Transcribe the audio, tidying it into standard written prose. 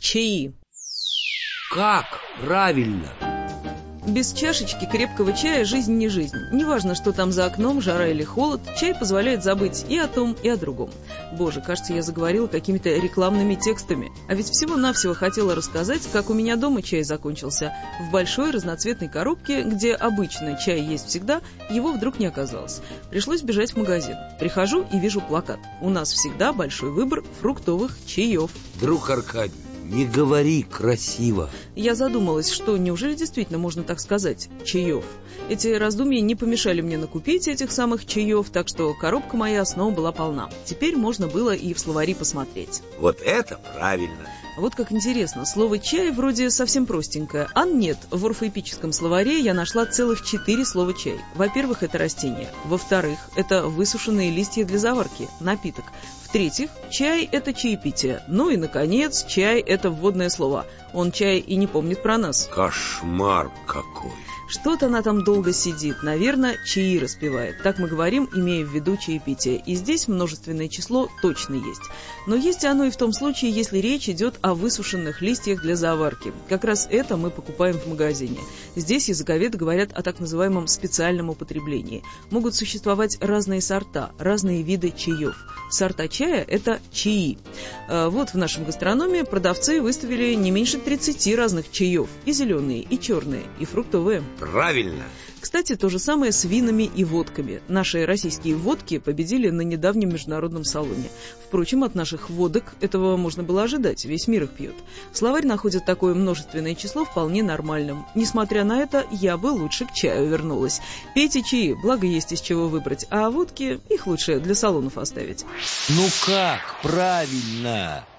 Чаи. Как правильно? Без чашечки крепкого чая жизнь не жизнь. Неважно, что там за окном, жара или холод, чай позволяет забыть и о том, и о другом. Боже, кажется, я заговорила какими-то рекламными текстами. А ведь всего-навсего хотела рассказать, как у меня дома чай закончился. В большой разноцветной коробке, где обычно чай есть всегда, его вдруг не оказалось. Пришлось бежать в магазин. Прихожу и вижу плакат. У нас всегда большой выбор фруктовых чаев. Друг Аркадий, не говори красиво. Я задумалась, что неужели действительно можно так сказать «чаев». Эти раздумья не помешали мне накупить этих самых чаев, так что коробка моя снова была полна. Теперь можно было и в словари посмотреть. Вот это правильно. Вот как интересно, слово «чай» вроде совсем простенькое, а нет, в орфоэпическом словаре я нашла целых 4 слова «чай». Во-первых, это растение. Во-вторых, это высушенные листья для заварки, напиток. В-третьих, чай – это чаепитие. Ну и, наконец, чай – это вводное слово. Он чай и не помнит про нас. Кошмар какой. Что-то она там долго сидит, наверное, чаи распевает. Так мы говорим, имея в виду чаепитие. И здесь множественное число точно есть. Но есть оно и в том случае, если речь идет о высушенных листьях для заварки. Как раз это мы покупаем в магазине. Здесь языковеды говорят о так называемом специальном употреблении. Могут существовать разные сорта, разные виды чаев. Сорта чая – это чаи. Вот в нашем гастрономе продавцы выставили не меньше 30 разных чаев. И зеленые, и черные, и фруктовые. Правильно. Кстати, то же самое с винами и водками. Наши российские водки победили на недавнем международном салоне. Впрочем, от наших водок этого можно было ожидать, весь мир их пьет. Словарь находит такое множественное число вполне нормальным. Несмотря на это, я бы лучше к чаю вернулась. Пейте чаи, благо есть из чего выбрать, а водки их лучше для салонов оставить. Ну как правильно?